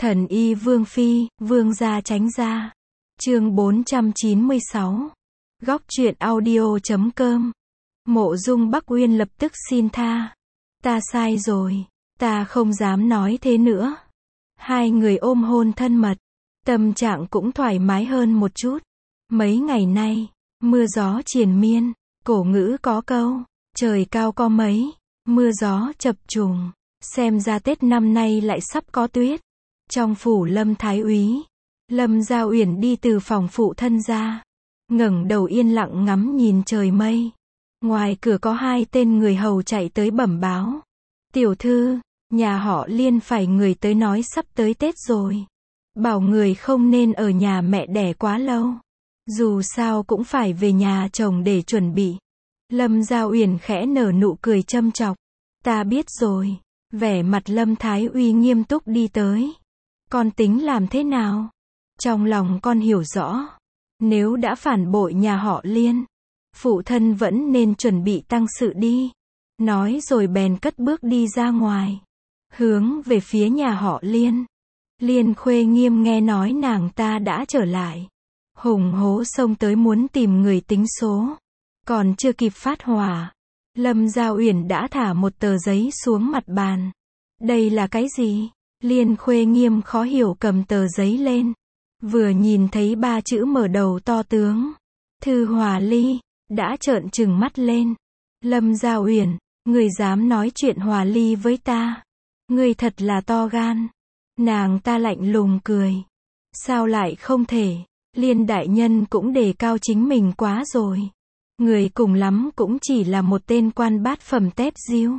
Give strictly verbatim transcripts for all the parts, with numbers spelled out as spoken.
Thần y Vương Phi, Vương gia tránh ra. Chương bốn trăm chín mươi sáu. Góc truyện audio chấm com. Mộ Dung Bắc Uyên lập tức xin tha. Ta sai rồi, ta không dám nói thế nữa. Hai người ôm hôn thân mật, tâm trạng cũng thoải mái hơn một chút. Mấy ngày nay, mưa gió triền miên, cổ ngữ có câu, trời cao có mấy, mưa gió chập trùng, xem ra Tết năm nay lại sắp có tuyết. Trong phủ Lâm Thái Úy, Lâm Gia Uyển đi từ phòng phụ thân ra, ngẩng đầu yên lặng ngắm nhìn trời mây. Ngoài cửa có hai tên người hầu chạy tới bẩm báo. Tiểu thư, nhà họ Liên phải người tới nói sắp tới Tết rồi. Bảo người không nên ở nhà mẹ đẻ quá lâu. Dù sao cũng phải về nhà chồng để chuẩn bị. Lâm Gia Uyển khẽ nở nụ cười châm chọc. Ta biết rồi. Vẻ mặt Lâm Thái Uy nghiêm túc đi tới. Con tính làm thế nào? Trong lòng con hiểu rõ. Nếu đã phản bội nhà họ Liên, phụ thân vẫn nên chuẩn bị tăng sự đi. Nói rồi bèn cất bước đi ra ngoài, hướng về phía nhà họ Liên. Liên Khuê Nghiêm nghe nói nàng ta đã trở lại, hùng hổ xông tới muốn tìm người tính số. Còn chưa kịp phát hỏa, Lâm Gia Uyển đã thả một tờ giấy xuống mặt bàn. Đây là cái gì? Liên Khuê Nghiêm khó hiểu cầm tờ giấy lên, vừa nhìn thấy ba chữ mở đầu to tướng, Thư Hòa Ly, đã trợn trừng mắt lên. Lâm Gia Uyển, người dám nói chuyện hòa ly với ta? Người thật là to gan. Nàng ta lạnh lùng cười. Sao lại không thể? Liên đại nhân cũng đề cao chính mình quá rồi. Người cùng lắm cũng chỉ là một tên quan bát phẩm tép diêu.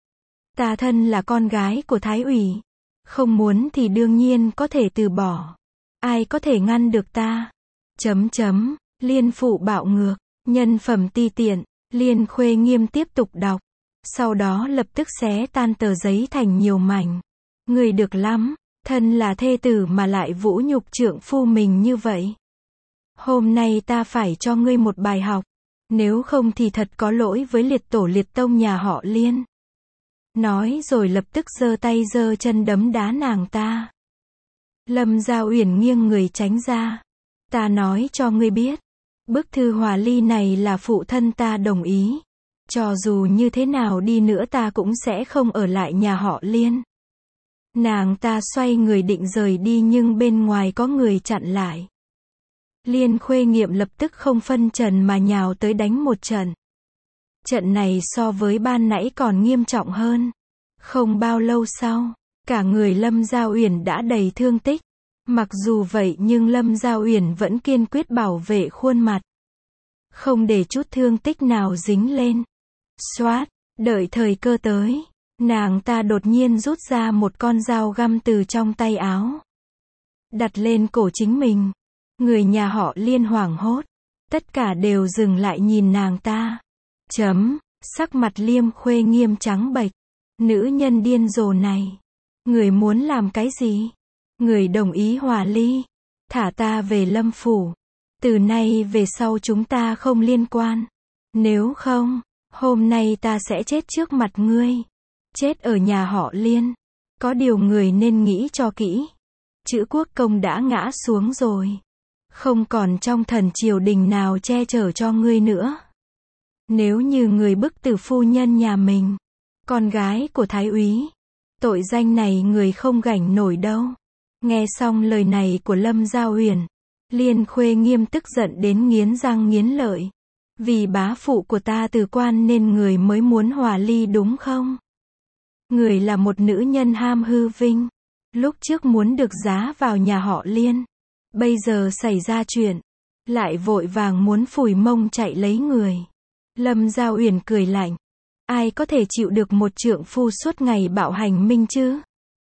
Ta thân là con gái của Thái ủy, không muốn thì đương nhiên có thể từ bỏ. Ai có thể ngăn được ta? Chấm chấm, Liên phụ bạo ngược, nhân phẩm ti tiện. Liên Khuê Nghiêm tiếp tục đọc. Sau đó lập tức xé tan tờ giấy thành nhiều mảnh. Người được lắm, thân là thê tử mà lại vũ nhục trượng phu mình như vậy. Hôm nay ta phải cho ngươi một bài học. Nếu không thì thật có lỗi với liệt tổ liệt tông nhà họ Liên. Nói rồi lập tức giơ tay giơ chân đấm đá nàng ta. Lâm Gia Uyển nghiêng người tránh ra. Ta nói cho ngươi biết, bức thư hòa ly này là phụ thân ta đồng ý. Cho dù như thế nào đi nữa ta cũng sẽ không ở lại nhà họ Liên. Nàng ta xoay người định rời đi nhưng bên ngoài có người chặn lại. Liên Khuê Nghiệm lập tức không phân trần mà nhào tới đánh một trận. Trận này so với ban nãy còn nghiêm trọng hơn. Không bao lâu sau, cả người Lâm Gia Uyển đã đầy thương tích. Mặc dù vậy nhưng Lâm Gia Uyển vẫn kiên quyết bảo vệ khuôn mặt, không để chút thương tích nào dính lên. Xoát, đợi thời cơ tới, nàng ta đột nhiên rút ra một con dao găm từ trong tay áo, đặt lên cổ chính mình. Người nhà họ Liên hoảng hốt, tất cả đều dừng lại nhìn nàng ta. Chấm, sắc mặt Liêm Khuê Nghiêm trắng bệch. Nữ nhân điên rồ này, người muốn làm cái gì? Người đồng ý hòa ly, thả ta về Lâm phủ. Từ nay về sau chúng ta không liên quan. Nếu không, hôm nay ta sẽ chết trước mặt ngươi. Chết ở nhà họ Liên. Có điều người nên nghĩ cho kỹ. Chữ quốc công đã ngã xuống rồi. Không còn trong thần triều đình nào che chở cho ngươi nữa. Nếu như người bức tử phu nhân nhà mình, con gái của Thái úy, tội danh này người không gánh nổi đâu. Nghe xong lời này của Lâm Gia Uyển, Liên Khuê Nghiêm tức giận đến nghiến răng nghiến lợi. Vì bá phụ của ta từ quan nên người mới muốn hòa ly đúng không? Người là một nữ nhân ham hư vinh. Lúc trước muốn được giá vào nhà họ Liên. Bây giờ xảy ra chuyện, lại vội vàng muốn phủi mông chạy lấy người. Lâm Gia Uyển cười lạnh. Ai có thể chịu được một trượng phu suốt ngày bạo hành minh chứ?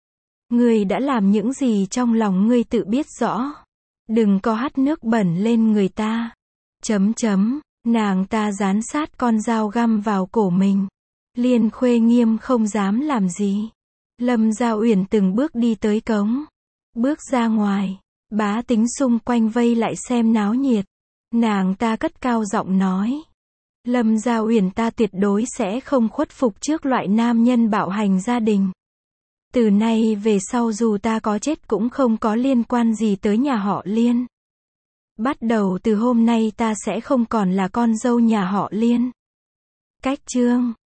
Ngươi đã làm những gì trong lòng ngươi tự biết rõ. Đừng có hắt nước bẩn lên người ta. Chấm chấm, nàng ta dán sát con dao găm vào cổ mình. Liên Khuê Nghiêm không dám làm gì. Lâm Gia Uyển từng bước đi tới cống. Bước ra ngoài, bá tính xung quanh vây lại xem náo nhiệt. Nàng ta cất cao giọng nói. Lâm Gia Uyển ta tuyệt đối sẽ không khuất phục trước loại nam nhân bạo hành gia đình. Từ nay về sau dù ta có chết cũng không có liên quan gì tới nhà họ Liên. Bắt đầu từ hôm nay ta sẽ không còn là con dâu nhà họ Liên. Cách chương